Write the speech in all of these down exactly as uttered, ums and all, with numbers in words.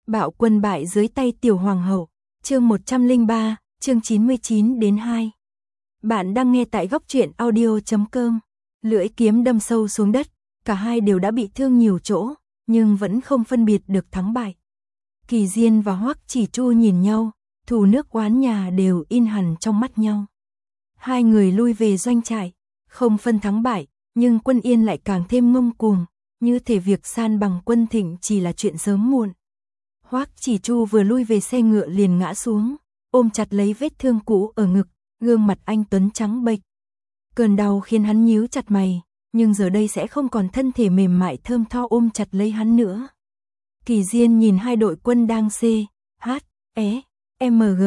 Bạo quân bại dưới tay tiểu hoàng hậu, chương một trăm lẻ ba, chương chín mươi chín đến hai. Bạn đang nghe tại góc truyện audio chấm com. Lưỡi kiếm đâm sâu xuống đất, cả hai đều đã bị thương nhiều chỗ, nhưng vẫn không phân biệt được thắng bại. Kỳ Diên và Hoắc Chỉ Chu nhìn nhau, thù nước oán nhà đều in hẳn trong mắt nhau. Hai người lui về doanh trại, không phân thắng bại, nhưng Quân Yên lại càng thêm ngông cuồng, như thể việc san bằng Quân Thịnh chỉ là chuyện sớm muộn. Hoắc Chỉ Chu vừa lui về xe ngựa liền ngã xuống, ôm chặt lấy vết thương cũ ở ngực, gương mặt anh tuấn trắng bệch. Cơn đau khiến hắn nhíu chặt mày, nhưng giờ đây sẽ không còn thân thể mềm mại thơm tho ôm chặt lấy hắn nữa. Kỳ Diên nhìn hai đội quân đang C, H, E, M, G,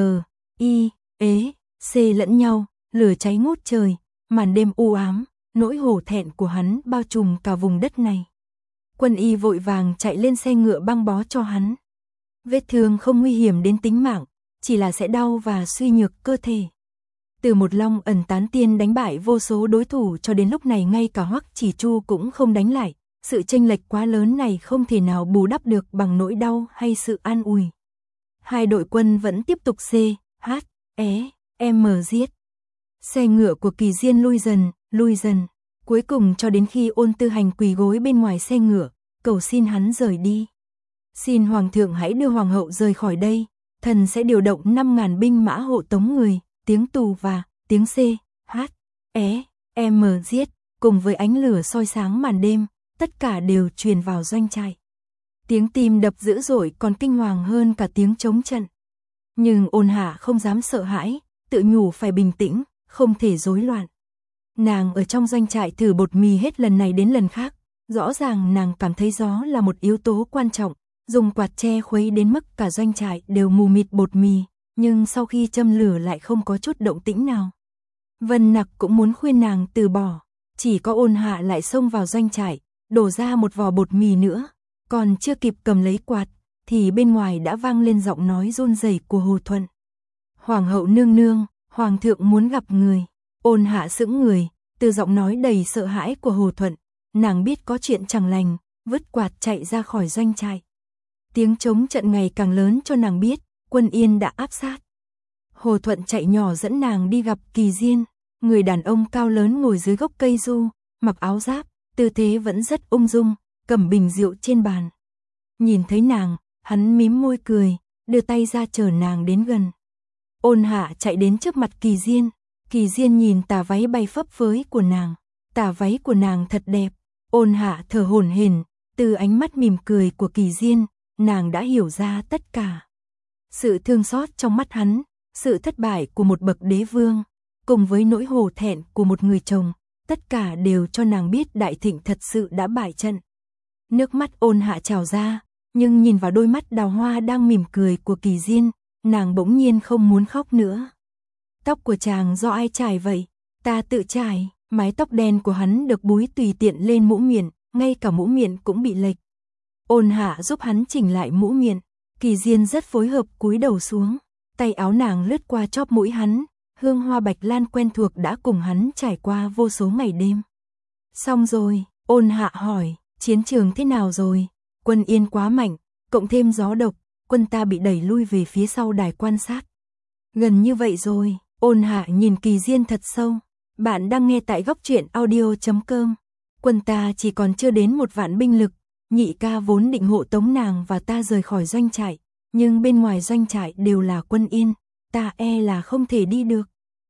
I, ế, C lẫn nhau, lửa cháy ngút trời, màn đêm u ám, nỗi hổ thẹn của hắn bao trùm cả vùng đất này. Quân y vội vàng chạy lên xe ngựa băng bó cho hắn. Vết thương không nguy hiểm đến tính mạng, chỉ là sẽ đau và suy nhược cơ thể. Từ một long ẩn tán tiên đánh bại vô số đối thủ cho đến lúc này ngay cả Hoắc Chỉ Chu cũng không đánh lại, sự chênh lệch quá lớn này không thể nào bù đắp được bằng nỗi đau hay sự an ủi. Hai đội quân vẫn tiếp tục C, H, E, M giết. Xe ngựa của Kỳ Diên lui dần, lui dần, cuối cùng cho đến khi Ôn Tư Hành quỳ gối bên ngoài xe ngựa, cầu xin hắn rời đi. Xin Hoàng thượng hãy đưa Hoàng hậu rời khỏi đây, thần sẽ điều động năm ngàn binh mã hộ tống người, tiếng tù và tiếng C, H, E, M giết, cùng với ánh lửa soi sáng màn đêm, tất cả đều truyền vào doanh trại. Tiếng tim đập dữ dội còn kinh hoàng hơn cả tiếng trống trận. Nhưng Ôn Hạ không dám sợ hãi, tự nhủ phải bình tĩnh, không thể rối loạn. Nàng ở trong doanh trại thử bột mì hết lần này đến lần khác, rõ ràng nàng cảm thấy gió là một yếu tố quan trọng, dùng quạt che khuấy đến mức cả doanh trại đều mù mịt bột mì, nhưng sau khi châm lửa lại không có chút động tĩnh nào. Vân Nặc cũng muốn khuyên nàng từ bỏ, chỉ có Ôn Hạ lại xông vào doanh trại, đổ ra một vò bột mì nữa, còn chưa kịp cầm lấy quạt, thì bên ngoài đã vang lên giọng nói run rẩy của Hồ Thuận. Hoàng hậu nương nương, Hoàng thượng muốn gặp người. Ôn Hạ sững người, từ giọng nói đầy sợ hãi của Hồ Thuận, nàng biết có chuyện chẳng lành, vứt quạt chạy ra khỏi doanh trại. Tiếng trống trận ngày càng lớn cho nàng biết, Quân Yên đã áp sát. Hồ Thuận chạy nhỏ dẫn nàng đi gặp Kỳ Diên, người đàn ông cao lớn ngồi dưới gốc cây du, mặc áo giáp, tư thế vẫn rất ung dung, cầm bình rượu trên bàn. Nhìn thấy nàng, hắn mím môi cười, đưa tay ra chờ nàng đến gần. Ôn Hạ chạy đến trước mặt Kỳ Diên, Kỳ Diên nhìn tà váy bay phấp phới của nàng, tà váy của nàng thật đẹp. Ôn Hạ thở hổn hển, từ ánh mắt mỉm cười của Kỳ Diên, nàng đã hiểu ra tất cả. Sự thương xót trong mắt hắn, sự thất bại của một bậc đế vương, cùng với nỗi hổ thẹn của một người chồng, tất cả đều cho nàng biết Đại Thịnh thật sự đã bại trận. Nước mắt Ôn Hạ trào ra, nhưng nhìn vào đôi mắt đào hoa đang mỉm cười của Kỳ Diên, nàng bỗng nhiên không muốn khóc nữa. Tóc của chàng do ai chải vậy? Ta tự chải. Mái tóc đen của hắn được búi tùy tiện lên mũ miệng, ngay cả mũ miệng cũng bị lệch. Ôn Hạ giúp hắn chỉnh lại mũ miệng, Kỳ Diên rất phối hợp cúi đầu xuống, tay áo nàng lướt qua chóp mũi hắn, hương hoa bạch lan quen thuộc đã cùng hắn trải qua vô số ngày đêm. Xong rồi, Ôn Hạ hỏi, chiến trường thế nào rồi? Quân Yên quá mạnh, cộng thêm gió độc, quân ta bị đẩy lui về phía sau đài quan sát. Gần như vậy rồi. Ôn Hạ nhìn Kỳ Diên thật sâu. Bạn đang nghe tại góc truyện audio chấm com. Quân ta chỉ còn chưa đến một vạn binh lực, nhị ca vốn định hộ tống nàng và ta rời khỏi doanh trại, nhưng bên ngoài doanh trại đều là quân Yên, ta e là không thể đi được.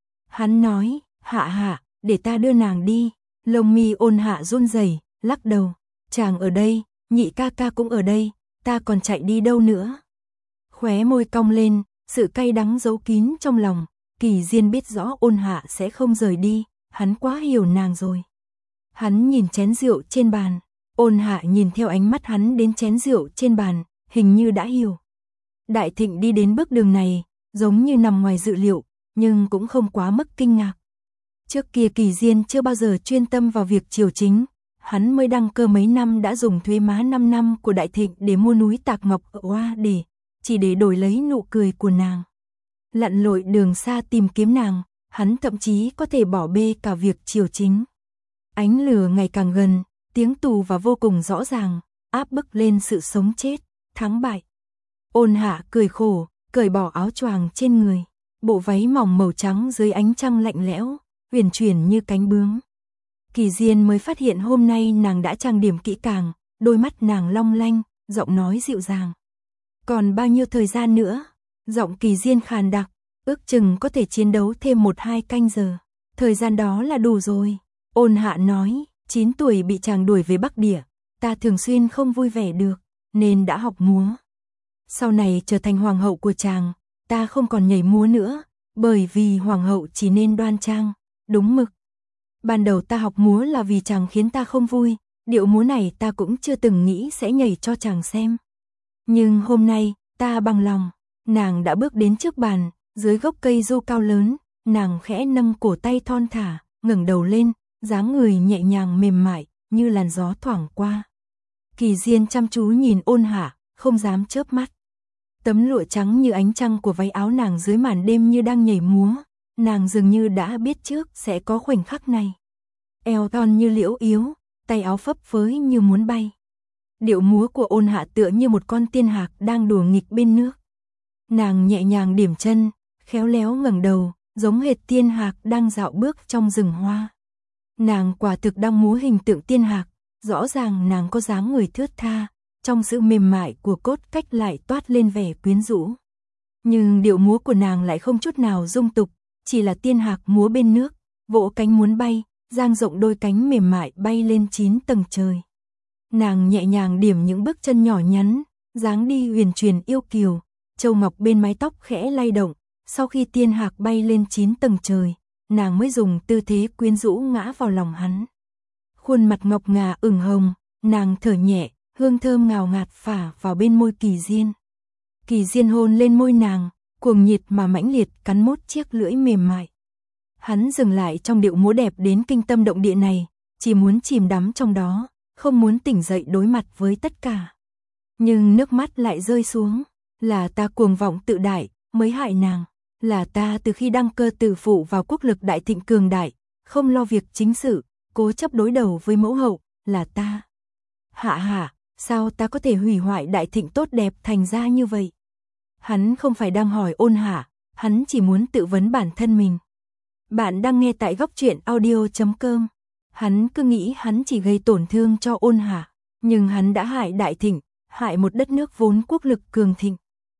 Hắn nói, Hạ Hạ, để ta đưa nàng đi. Lông mi Ôn Hạ run rẩy, lắc đầu, chàng ở đây, nhị ca ca cũng ở đây, ta còn chạy đi đâu nữa. Khóe môi cong lên, sự cay đắng giấu kín trong lòng. Kỳ Diên biết rõ Ôn Hạ sẽ không rời đi, hắn quá hiểu nàng rồi. Hắn nhìn chén rượu trên bàn, Ôn Hạ nhìn theo ánh mắt hắn đến chén rượu trên bàn, hình như đã hiểu. Đại Thịnh đi đến bước đường này, giống như nằm ngoài dự liệu, nhưng cũng không quá mức kinh ngạc. Trước kia Kỳ Diên chưa bao giờ chuyên tâm vào việc triều chính, hắn mới đăng cơ mấy năm đã dùng thuế má năm năm của Đại Thịnh để mua núi Tạc Ngọc ở Oa để, chỉ để đổi lấy nụ cười của nàng. Lặn lội đường xa tìm kiếm nàng, hắn thậm chí có thể bỏ bê cả việc triều chính. Ánh lửa ngày càng gần, tiếng tù và vô cùng rõ ràng, áp bức lên sự sống chết, thắng bại. Ôn Hạ cười khổ, cởi bỏ áo choàng trên người, bộ váy mỏng màu trắng dưới ánh trăng lạnh lẽo, huyền chuyển như cánh bướm. Kỳ Diên mới phát hiện hôm nay nàng đã trang điểm kỹ càng, đôi mắt nàng long lanh, giọng nói dịu dàng. Còn bao nhiêu thời gian nữa? Giọng Kỳ Diên khàn đặc, ước chừng có thể chiến đấu thêm một hai canh giờ. Thời gian đó là đủ rồi. Ôn Hạ nói, chín tuổi bị chàng đuổi về Bắc Địa, ta thường xuyên không vui vẻ được, nên đã học múa. Sau này trở thành hoàng hậu của chàng, ta không còn nhảy múa nữa, bởi vì hoàng hậu chỉ nên đoan trang, đúng mực. Ban đầu ta học múa là vì chàng khiến ta không vui, điệu múa này ta cũng chưa từng nghĩ sẽ nhảy cho chàng xem. Nhưng hôm nay, ta bằng lòng. Nàng đã bước đến trước bàn, dưới gốc cây du cao lớn, nàng khẽ nâng cổ tay thon thả, ngẩng đầu lên, dáng người nhẹ nhàng mềm mại, như làn gió thoảng qua. Kỳ Diên chăm chú nhìn Ôn Hạ, không dám chớp mắt. Tấm lụa trắng như ánh trăng của váy áo nàng dưới màn đêm như đang nhảy múa, nàng dường như đã biết trước sẽ có khoảnh khắc này. Eo thon như liễu yếu, tay áo phấp phới như muốn bay. Điệu múa của Ôn Hạ tựa như một con tiên hạc đang đùa nghịch bên nước. Nàng nhẹ nhàng điểm chân, khéo léo ngẩng đầu, giống hệt tiên hạc đang dạo bước trong rừng hoa. Nàng quả thực đang múa hình tượng tiên hạc, rõ ràng nàng có dáng người thướt tha, trong sự mềm mại của cốt cách lại toát lên vẻ quyến rũ. Nhưng điệu múa của nàng lại không chút nào dung tục, chỉ là tiên hạc múa bên nước, vỗ cánh muốn bay, dang rộng đôi cánh mềm mại bay lên chín tầng trời. Nàng nhẹ nhàng điểm những bước chân nhỏ nhắn, dáng đi huyền truyền yêu kiều, châu ngọc bên mái tóc khẽ lay động, sau khi tiên hạc bay lên chín tầng trời, nàng mới dùng tư thế quyến rũ ngã vào lòng hắn. Khuôn mặt ngọc ngà ửng hồng, nàng thở nhẹ, hương thơm ngào ngạt phả vào bên môi Kỳ Diên. Kỳ Diên hôn lên môi nàng, cuồng nhiệt mà mãnh liệt cắn mốt chiếc lưỡi mềm mại. Hắn dừng lại trong điệu múa đẹp đến kinh tâm động địa này, chỉ muốn chìm đắm trong đó, không muốn tỉnh dậy đối mặt với tất cả. Nhưng nước mắt lại rơi xuống, là ta cuồng vọng tự đại, mới hại nàng, là ta từ khi đăng cơ tự phụ vào quốc lực đại thịnh cường đại, không lo việc chính sự, cố chấp đối đầu với mẫu hậu, là ta. Hạ hạ, sao ta có thể hủy hoại đại thịnh tốt đẹp thành ra như vậy? Hắn không phải đang hỏi Ôn Hạ, hắn chỉ muốn tự vấn bản thân mình. Bạn đang nghe tại góc truyện audio chấm com. Hắn cứ nghĩ hắn chỉ gây tổn thương cho Ôn Hạ, nhưng hắn đã hại đại thịnh, hại một đất nước vốn quốc lực cường thịnh.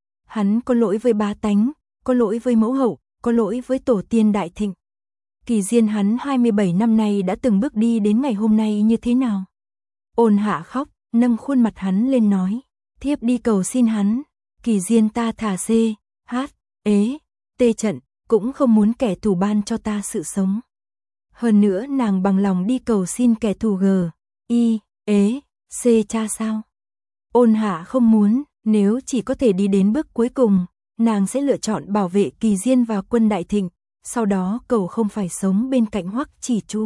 Hắn có lỗi với bá tánh, có lỗi với mẫu hậu, có lỗi với tổ tiên đại thịnh. Kỳ Diên hắn hai mươi bảy năm nay đã từng bước đi đến ngày hôm nay như thế nào? Ôn Hạ khóc, nâng khuôn mặt hắn lên nói, thiếp đi cầu xin hắn. Kỳ Diên ta thả C, H, ế, tê trận, cũng không muốn kẻ thù ban cho ta sự sống. Hơn nữa nàng bằng lòng đi cầu xin kẻ thù G, I, ế, C cha sao? Ôn Hạ không muốn, nếu chỉ có thể đi đến bước cuối cùng, nàng sẽ lựa chọn bảo vệ Kỳ Diên và quân đại thịnh, sau đó cầu không phải sống bên cạnh Hoắc Chỉ Chu.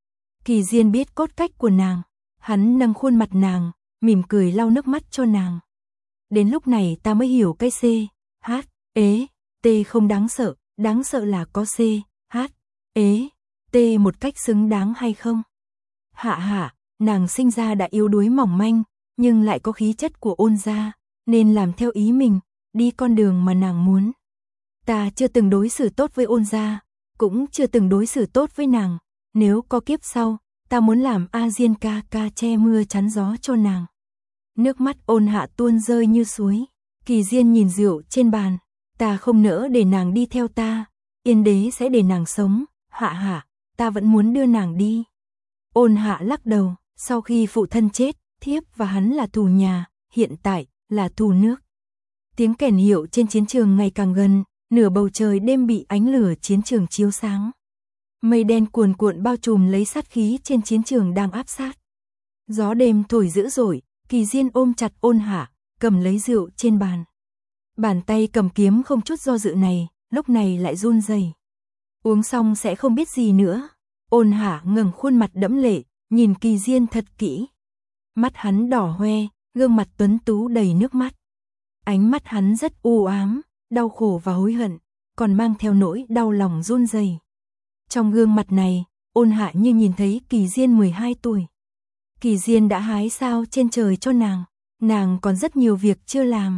Kỳ Diên biết cốt cách của nàng, hắn nâng khuôn mặt nàng, mỉm cười lau nước mắt cho nàng. Đến lúc này ta mới hiểu cái C, H, ế, T không đáng sợ, đáng sợ là có C, H, ế, T một cách xứng đáng hay không? Hạ hạ, nàng sinh ra đã yếu đuối mỏng manh, nhưng lại có khí chất của Ôn gia, nên làm theo ý mình, đi con đường mà nàng muốn. Ta chưa từng đối xử tốt với Ôn gia, cũng chưa từng đối xử tốt với nàng, nếu có kiếp sau, ta muốn làm A Diên ca ca che mưa chắn gió cho nàng. Nước mắt Ôn Hạ tuôn rơi như suối. Kỳ Diên nhìn rượu trên bàn, ta không nỡ để nàng đi theo ta, Yên đế sẽ để nàng sống, hạ hạ, ta vẫn muốn đưa nàng đi. Ôn Hạ lắc đầu, sau khi phụ thân chết, thiếp và hắn là thù nhà, hiện tại là thù nước. Tiếng kèn hiệu trên chiến trường ngày càng gần, nửa bầu trời đêm bị ánh lửa chiến trường chiếu sáng. Mây đen cuồn cuộn bao trùm lấy sát khí trên chiến trường đang áp sát. Gió đêm thổi dữ dội, Kỳ Diên ôm chặt Ôn Hạ, cầm lấy rượu trên bàn. Bàn tay cầm kiếm không chút do dự này, lúc này lại run rẩy. Uống xong sẽ không biết gì nữa. Ôn Hạ ngẩng khuôn mặt đẫm lệ, nhìn Kỳ Diên thật kỹ. Mắt hắn đỏ hoe, gương mặt tuấn tú đầy nước mắt. Ánh mắt hắn rất u ám, đau khổ và hối hận, còn mang theo nỗi đau lòng run rẩy. Trong gương mặt này, Ôn Hạ như nhìn thấy Kỳ Diên mười hai tuổi. Kỳ Diên đã hái sao trên trời cho nàng, nàng còn rất nhiều việc chưa làm.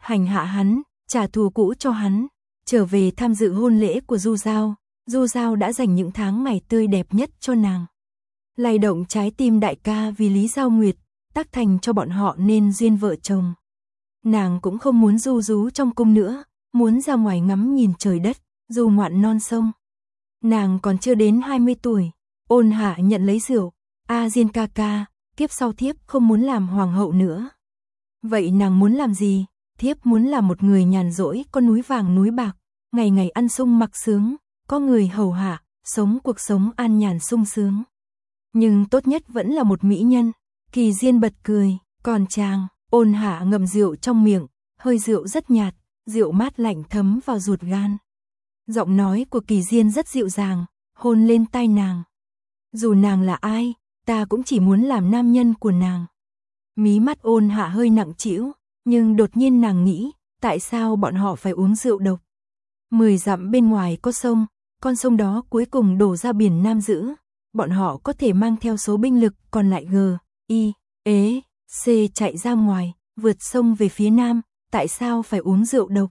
hành hạ hắn, trả thù cũ cho hắn. Trở về tham dự hôn lễ của Du Giao, Du Giao đã dành những tháng ngày tươi đẹp nhất cho nàng. Lay động trái tim đại ca vì Lý Giao Nguyệt, tác thành cho bọn họ nên duyên vợ chồng. Nàng cũng không muốn du rú trong cung nữa, muốn ra ngoài ngắm nhìn trời đất, du ngoạn non sông. Nàng còn chưa đến hai mươi tuổi, Ôn Hạ nhận lấy rượu, A Diên ca ca, kiếp sau thiếp không muốn làm hoàng hậu nữa. Vậy nàng muốn làm gì? Thiếp muốn là một người nhàn rỗi, có núi vàng núi bạc, ngày ngày ăn sung mặc sướng, có người hầu hạ, sống cuộc sống an nhàn sung sướng. Nhưng tốt nhất vẫn là một mỹ nhân. Kỳ Diên bật cười, còn chàng, Ôn Hạ ngậm rượu trong miệng, hơi rượu rất nhạt, rượu mát lạnh thấm vào ruột gan. Giọng nói của Kỳ Diên rất dịu dàng, hôn lên tai nàng. Dù nàng là ai, ta cũng chỉ muốn làm nam nhân của nàng. Mí mắt Ôn Hạ hơi nặng trĩu, nhưng đột nhiên nàng nghĩ, tại sao bọn họ phải uống rượu độc? Mười dặm bên ngoài có sông, con sông đó cuối cùng đổ ra biển Nam Dữ. Bọn họ có thể mang theo số binh lực còn lại G, I, E, C chạy ra ngoài, vượt sông về phía Nam, tại sao phải uống rượu độc?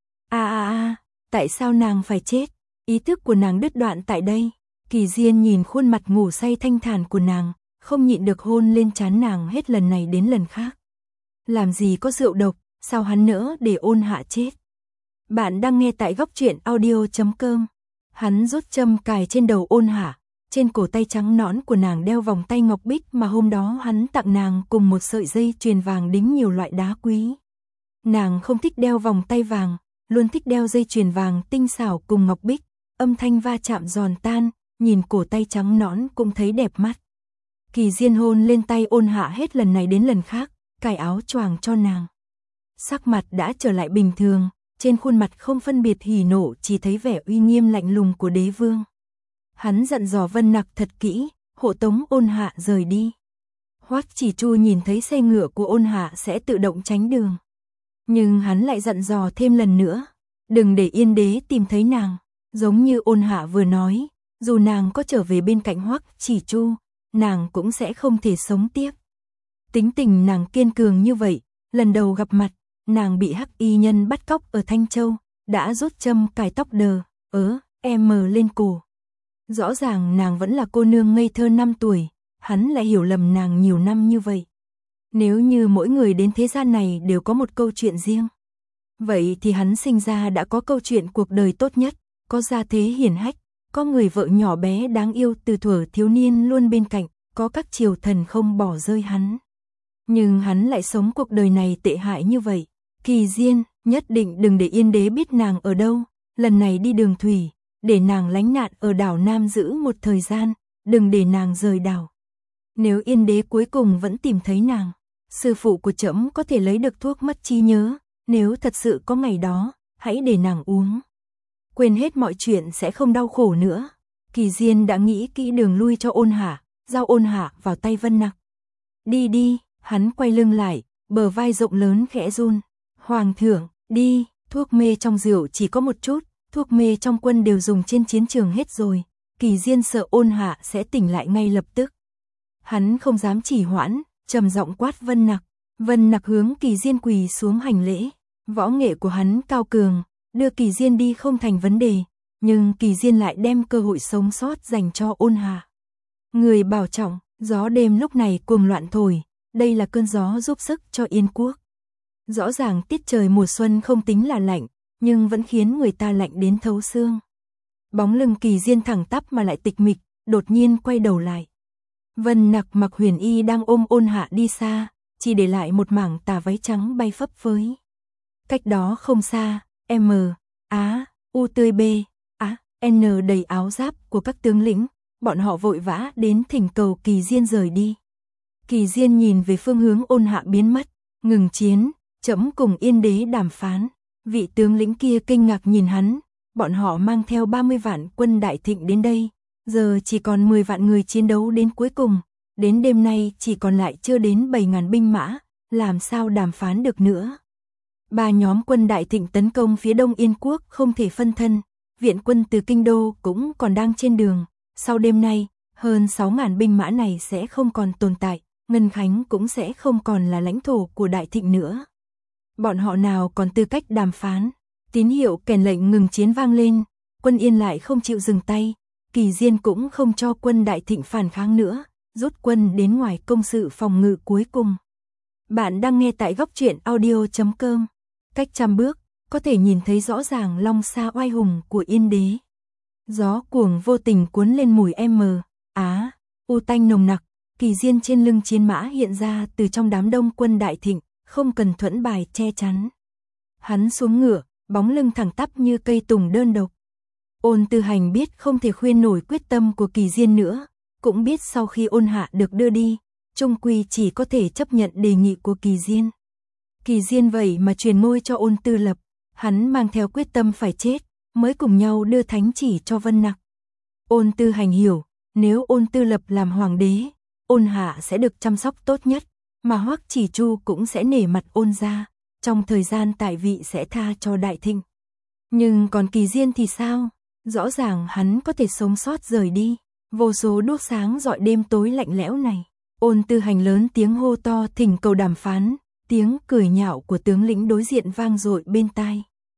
A a a, tại sao nàng phải chết? Ý thức của nàng đứt đoạn tại đây. Kỳ Diên nhìn khuôn mặt ngủ say thanh thản của nàng, không nhịn được hôn lên trán nàng hết lần này đến lần khác. Làm gì có rượu độc, sao hắn nỡ để Ôn Hạ chết? Bạn đang nghe tại góc truyện audio chấm com. Hắn rút châm cài trên đầu Ôn Hạ, trên cổ tay trắng nõn của nàng đeo vòng tay ngọc bích mà hôm đó hắn tặng nàng cùng một sợi dây chuyền vàng đính nhiều loại đá quý. Nàng không thích đeo vòng tay vàng, luôn thích đeo dây chuyền vàng tinh xảo cùng ngọc bích, âm thanh va chạm giòn tan, nhìn cổ tay trắng nõn cũng thấy đẹp mắt. Kỳ Diên hôn lên tay Ôn Hạ hết lần này đến lần khác, cài áo choàng cho nàng. Sắc mặt đã trở lại bình thường, trên khuôn mặt không phân biệt hỉ nộ, chỉ thấy vẻ uy nghiêm lạnh lùng của đế vương. Hắn dặn dò Vân Nặc thật kỹ, hộ tống Ôn Hạ rời đi. Hoắc Chỉ Chu nhìn thấy xe ngựa của Ôn Hạ sẽ tự động tránh đường. Nhưng hắn lại dặn dò thêm lần nữa, đừng để Yên đế tìm thấy nàng. Giống như Ôn Hạ vừa nói, dù nàng có trở về bên cạnh Hoắc Chỉ Chu, nàng cũng sẽ không thể sống tiếp. Tính tình nàng kiên cường như vậy, lần đầu gặp mặt, nàng bị hắc y nhân bắt cóc ở Thanh Châu, đã rút châm cài tóc đờ, ớ, em mờ lên cổ. Rõ ràng nàng vẫn là cô nương ngây thơ năm tuổi, hắn lại hiểu lầm nàng nhiều năm như vậy. Nếu như mỗi người đến thế gian này đều có một câu chuyện riêng, vậy thì hắn sinh ra đã có câu chuyện cuộc đời tốt nhất, có gia thế hiển hách, có người vợ nhỏ bé đáng yêu từ thuở thiếu niên luôn bên cạnh, có các triều thần không bỏ rơi hắn. Nhưng hắn lại sống cuộc đời này tệ hại như vậy. Kỳ Diên, nhất định đừng để Yên đế biết nàng ở đâu, lần này đi đường thủy, để nàng lánh nạn ở đảo Nam Dữ một thời gian, đừng để nàng rời đảo. Nếu Yên đế cuối cùng vẫn tìm thấy nàng, sư phụ của trẫm có thể lấy được thuốc mất trí nhớ, nếu thật sự có ngày đó, hãy để nàng uống. Quên hết mọi chuyện sẽ không đau khổ nữa. Kỳ Diên đã nghĩ kỹ đường lui cho Ôn Hạ, giao Ôn Hạ vào tay Vân Nặc. Đi đi, hắn quay lưng lại, bờ vai rộng lớn khẽ run. Hoàng thượng, đi, thuốc mê trong rượu chỉ có một chút, thuốc mê trong quân đều dùng trên chiến trường hết rồi. Kỳ Diên sợ Ôn Hạ sẽ tỉnh lại ngay lập tức. Hắn không dám trì hoãn, trầm giọng quát Vân Nặc. Vân Nặc hướng Kỳ Diên quỳ xuống hành lễ. Võ nghệ của hắn cao cường, đưa Kỳ Diên đi không thành vấn đề, nhưng Kỳ Diên lại đem cơ hội sống sót dành cho Ôn Hạ. Người bảo trọng, gió đêm lúc này cuồng loạn thổi, đây là cơn gió giúp sức cho Yên quốc. Rõ ràng tiết trời mùa xuân không tính là lạnh, nhưng vẫn khiến người ta lạnh đến thấu xương. Bóng lưng Kỳ Diên thẳng tắp mà lại tịch mịch, đột nhiên quay đầu lại. Vân Nặc mặc huyền y đang ôm Ôn Hạ đi xa, chỉ để lại một mảng tà váy trắng bay phấp phới. Cách đó không xa, M, Á, U tươi B, Á, N đầy áo giáp của các tướng lĩnh, bọn họ vội vã đến thỉnh cầu Kỳ Diên rời đi. Kỳ Diên nhìn về phương hướng Ôn Hạ biến mất, ngừng chiến, trẫm cùng Yên đế đàm phán. Vị tướng lĩnh kia kinh ngạc nhìn hắn, bọn họ mang theo ba mươi vạn quân Đại Thịnh đến đây, giờ chỉ còn mười vạn người chiến đấu đến cuối cùng, đến đêm nay chỉ còn lại chưa đến bảy ngàn binh mã, làm sao đàm phán được nữa. Ba nhóm quân Đại Thịnh tấn công phía đông Yên quốc không thể phân thân, viện quân từ Kinh Đô cũng còn đang trên đường, sau đêm nay, hơn sáu ngàn binh mã này sẽ không còn tồn tại, Ngân Khánh cũng sẽ không còn là lãnh thổ của Đại Thịnh nữa. Bọn họ nào còn tư cách đàm phán. Tín hiệu kèn lệnh ngừng chiến vang lên, Quân Yên lại không chịu dừng tay, Kỳ Diên cũng không cho quân Đại Thịnh phản kháng nữa, rút quân đến ngoài công sự phòng ngự cuối cùng. Bạn đang nghe tại góc truyện audio chấm com. Cách trăm bước, có thể nhìn thấy rõ ràng long xa oai hùng của Yên Đế. Gió cuồng vô tình cuốn lên mùi m, á, u tanh nồng nặc, Kỳ Diên trên lưng chiến mã hiện ra từ trong đám đông quân Đại Thịnh, không cần thuẫn bài che chắn. Hắn xuống ngựa, bóng lưng thẳng tắp như cây tùng đơn độc. Ôn Tư Hành biết không thể khuyên nổi quyết tâm của Kỳ Diên nữa, cũng biết sau khi Ôn Hạ được đưa đi, chung quy chỉ có thể chấp nhận đề nghị của Kỳ Diên. Kỳ Diên vậy mà truyền ngôi cho Ôn Tư Lập, hắn mang theo quyết tâm phải chết, mới cùng nhau đưa thánh chỉ cho Vân Nặc. Ôn Tư Hành hiểu, nếu Ôn Tư Lập làm hoàng đế, Ôn Hạ sẽ được chăm sóc tốt nhất, mà Hoắc Chỉ Chu cũng sẽ nể mặt Ôn gia, trong thời gian tại vị sẽ tha cho Đại Thịnh. Nhưng còn Kỳ Diên thì sao? Rõ ràng hắn có thể sống sót rời đi. Vô số đuốc sáng rọi đêm tối lạnh lẽo này. Ôn Tư Hành lớn tiếng hô to thỉnh cầu đàm phán, tiếng cười nhạo của tướng lĩnh đối diện vang dội bên tai.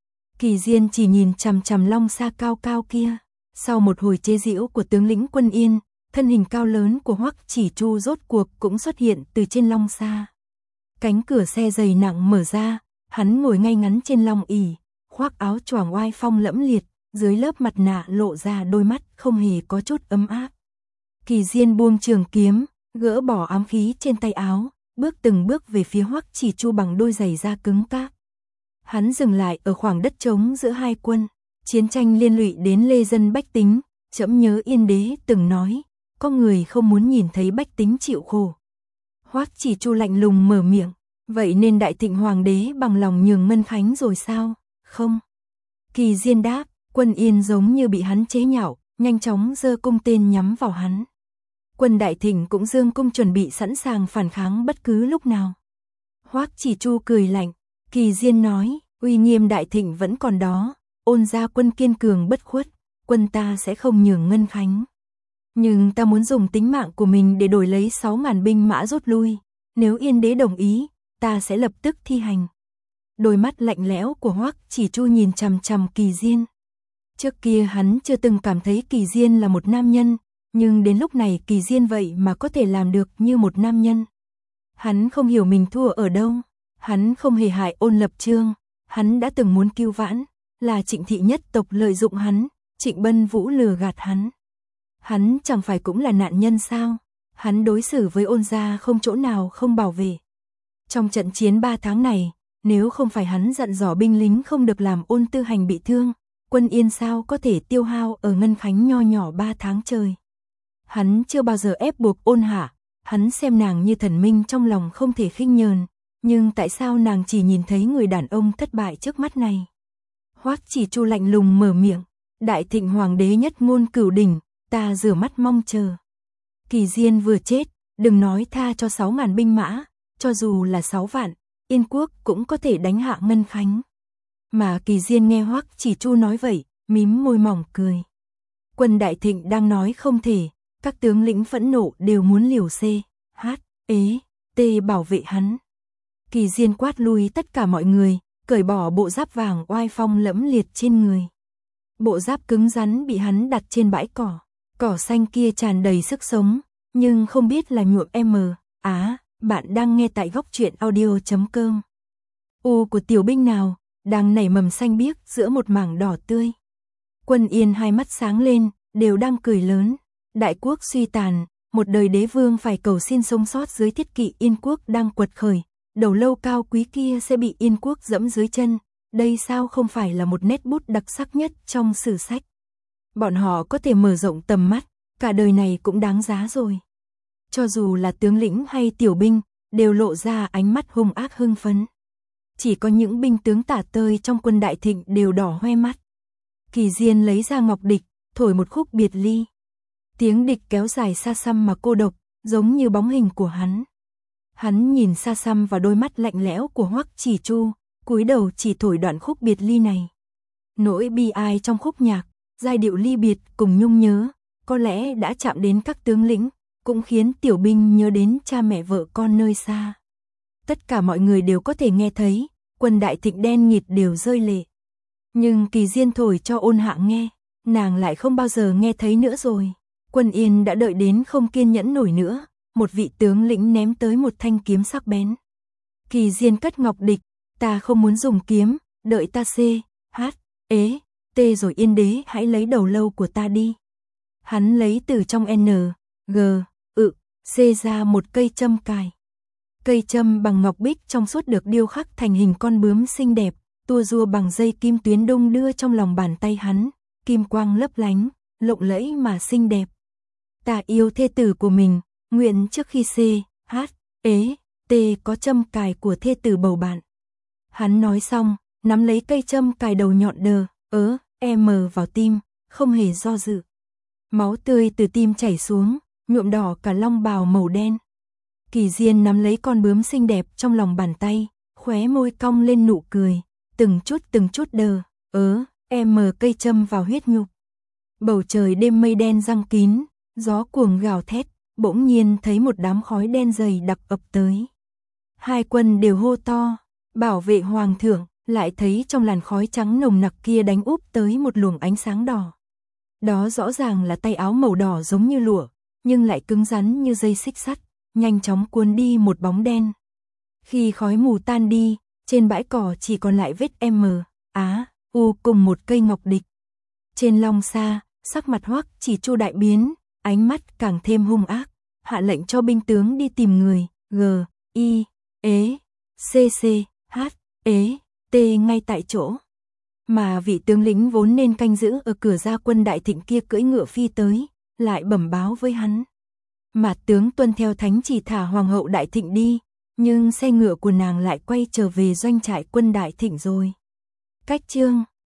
Kỳ Diên chỉ nhìn chằm chằm long xa cao cao kia. Sau một hồi chế giễu của tướng lĩnh Quân Yên, thân hình cao lớn của Hoắc Chỉ Chu rốt cuộc cũng xuất hiện từ trên long xa. Cánh cửa xe dày nặng mở ra, hắn ngồi ngay ngắn trên long ỷ, khoác áo choàng oai phong lẫm liệt, dưới lớp mặt nạ lộ ra đôi mắt không hề có chút ấm áp. Kỳ Diên buông trường kiếm, gỡ bỏ ám khí trên tay áo, bước từng bước về phía Hoắc Chỉ Chu bằng đôi giày da cứng cáp. Hắn dừng lại ở khoảng đất trống giữa hai quân, chiến tranh liên lụy đến lê dân bách tính, trẫm nhớ Yên Đế từng nói, có người không muốn nhìn thấy bách tính chịu khổ. Hoắc Chỉ Chu lạnh lùng mở miệng, vậy nên Đại Thịnh hoàng đế bằng lòng nhường Ngân Khánh rồi sao? Không. Kỳ Diên đáp. Quân Yên giống như bị hắn chế nhạo, nhanh chóng giơ cung tên nhắm vào hắn. Quân Đại Thịnh cũng giương cung chuẩn bị sẵn sàng phản kháng bất cứ lúc nào. Hoắc Chỉ Chu cười lạnh, Kỳ Diên nói, uy nghiêm Đại Thịnh vẫn còn đó, Ôn gia quân kiên cường bất khuất, quân ta sẽ không nhường Ngân Khánh. Nhưng ta muốn dùng tính mạng của mình để đổi lấy sáu ngàn binh mã rút lui, nếu Yên Đế đồng ý, ta sẽ lập tức thi hành. Đôi mắt lạnh lẽo của Hoắc Chỉ Chu nhìn chằm chằm Kỳ Diên. Trước kia hắn chưa từng cảm thấy Kỳ Diên là một nam nhân, nhưng đến lúc này Kỳ Diên vậy mà có thể làm được như một nam nhân. Hắn không hiểu mình thua ở đâu, hắn không hề hại Ôn Lập Chương, hắn đã từng muốn cứu vãn, là Trịnh thị nhất tộc lợi dụng hắn, Trịnh Bân Vũ lừa gạt hắn. Hắn chẳng phải cũng là nạn nhân sao? Hắn đối xử với Ôn gia không chỗ nào không bảo vệ. Trong trận chiến ba tháng này, nếu không phải hắn dặn dò binh lính không được làm Ôn Tư Hành bị thương, Quân Yên sao có thể tiêu hao ở Ngân Khánh nho nhỏ ba tháng trời. Hắn chưa bao giờ ép buộc Ôn Hạ, hắn xem nàng như thần minh trong lòng không thể khinh nhờn, nhưng tại sao nàng chỉ nhìn thấy người đàn ông thất bại trước mắt này? Hoắc Chỉ Chu lạnh lùng mở miệng, Đại Thịnh hoàng đế nhất ngôn cửu đỉnh, ta rửa mắt mong chờ. Kỳ Diên vừa chết, đừng nói tha cho sáu ngàn binh mã, cho dù là sáu vạn, Yên quốc cũng có thể đánh hạ Ngân Khánh. Mà Kỳ Diên nghe Hoắc Chỉ Chu nói vậy, mím môi mỏng cười. Quân Đại Thịnh đang nói không thể, các tướng lĩnh phẫn nộ đều muốn liều C, H, ế, T bảo vệ hắn. Kỳ Diên quát lui tất cả mọi người, cởi bỏ bộ giáp vàng oai phong lẫm liệt trên người. Bộ giáp cứng rắn bị hắn đặt trên bãi cỏ, cỏ xanh kia tràn đầy sức sống, nhưng không biết là nhuộm M, á, bạn đang nghe tại góc truyện audio chấm com. U của tiểu binh nào đang nảy mầm xanh biếc giữa một mảng đỏ tươi. Quân Yên hai mắt sáng lên, đều đang cười lớn. Đại quốc suy tàn, một đời đế vương phải cầu xin sống sót dưới thiết kỵ Yên quốc đang quật khởi, đầu lâu cao quý kia sẽ bị Yên quốc dẫm dưới chân. Đây sao không phải là một nét bút đặc sắc nhất trong sử sách? Bọn họ có thể mở rộng tầm mắt, cả đời này cũng đáng giá rồi. Cho dù là tướng lĩnh hay tiểu binh, đều lộ ra ánh mắt hung ác hưng phấn. Chỉ có những binh tướng tả tơi trong quân Đại Thịnh đều đỏ hoe mắt. Kỳ Diên lấy ra ngọc địch, thổi một khúc biệt ly. Tiếng địch kéo dài xa xăm mà cô độc, giống như bóng hình của hắn. Hắn nhìn xa xăm vào đôi mắt lạnh lẽo của Hoắc Chỉ Chu, cúi đầu chỉ thổi đoạn khúc biệt ly này. Nỗi bi ai trong khúc nhạc, giai điệu ly biệt cùng nhung nhớ, có lẽ đã chạm đến các tướng lĩnh, cũng khiến tiểu binh nhớ đến cha mẹ vợ con nơi xa. Tất cả mọi người đều có thể nghe thấy, Quân Đại Thịnh đen nghịt đều rơi lệ. Nhưng Kỳ Diên thổi cho Ôn Hạ nghe, nàng lại không bao giờ nghe thấy nữa rồi. Quân Yên đã đợi đến không kiên nhẫn nổi nữa, một vị tướng lĩnh ném tới một thanh kiếm sắc bén. Kỳ Diên cất ngọc địch, ta không muốn dùng kiếm, đợi ta c, h, ế, t rồi Yên đế hãy lấy đầu lâu của ta đi. Hắn lấy từ trong n, g, ự, c ra một cây châm cài. Cây châm bằng ngọc bích trong suốt được điêu khắc thành hình con bướm xinh đẹp, tua rua bằng dây kim tuyến đung đưa trong lòng bàn tay hắn, kim quang lấp lánh, lộng lẫy mà xinh đẹp. Ta yêu thê tử của mình, nguyện trước khi c, h, ế, t có châm cài của thê tử bầu bạn. Hắn nói xong, nắm lấy cây châm cài đầu nhọn đờ, ớ, m vào tim, không hề do dự. Máu tươi từ tim chảy xuống, nhuộm đỏ cả long bào màu đen. Kỳ Diên nắm lấy con bướm xinh đẹp trong lòng bàn tay, khóe môi cong lên nụ cười, từng chút từng chút đờ, ớ, m cây châm vào huyết nhục. Bầu trời đêm mây đen giăng kín, gió cuồng gào thét, bỗng nhiên thấy một đám khói đen dày đặc ập tới. Hai quân đều hô to, bảo vệ hoàng thượng, lại thấy trong làn khói trắng nồng nặc kia đánh úp tới một luồng ánh sáng đỏ. Đó rõ ràng là tay áo màu đỏ giống như lụa, nhưng lại cứng rắn như dây xích sắt, nhanh chóng cuốn đi một bóng đen. Khi khói mù tan đi, trên bãi cỏ chỉ còn lại vết M, Á, U cùng một cây ngọc địch. Trên long xa, sắc mặt Hoắc Chỉ Chu đại biến, ánh mắt càng thêm hung ác, hạ lệnh cho binh tướng đi tìm người, G, I, ế, C, C, H, ế, T ngay tại chỗ. Mà vị tướng lĩnh vốn nên canh giữ ở cửa gia Quân Đại Thịnh kia cưỡi ngựa phi tới, lại bẩm báo với hắn. Mà tướng tuân theo thánh chỉ thả Hoàng hậu Đại Thịnh đi, nhưng xe ngựa của nàng lại quay trở về doanh trại Quân Đại Thịnh rồi. Cách chương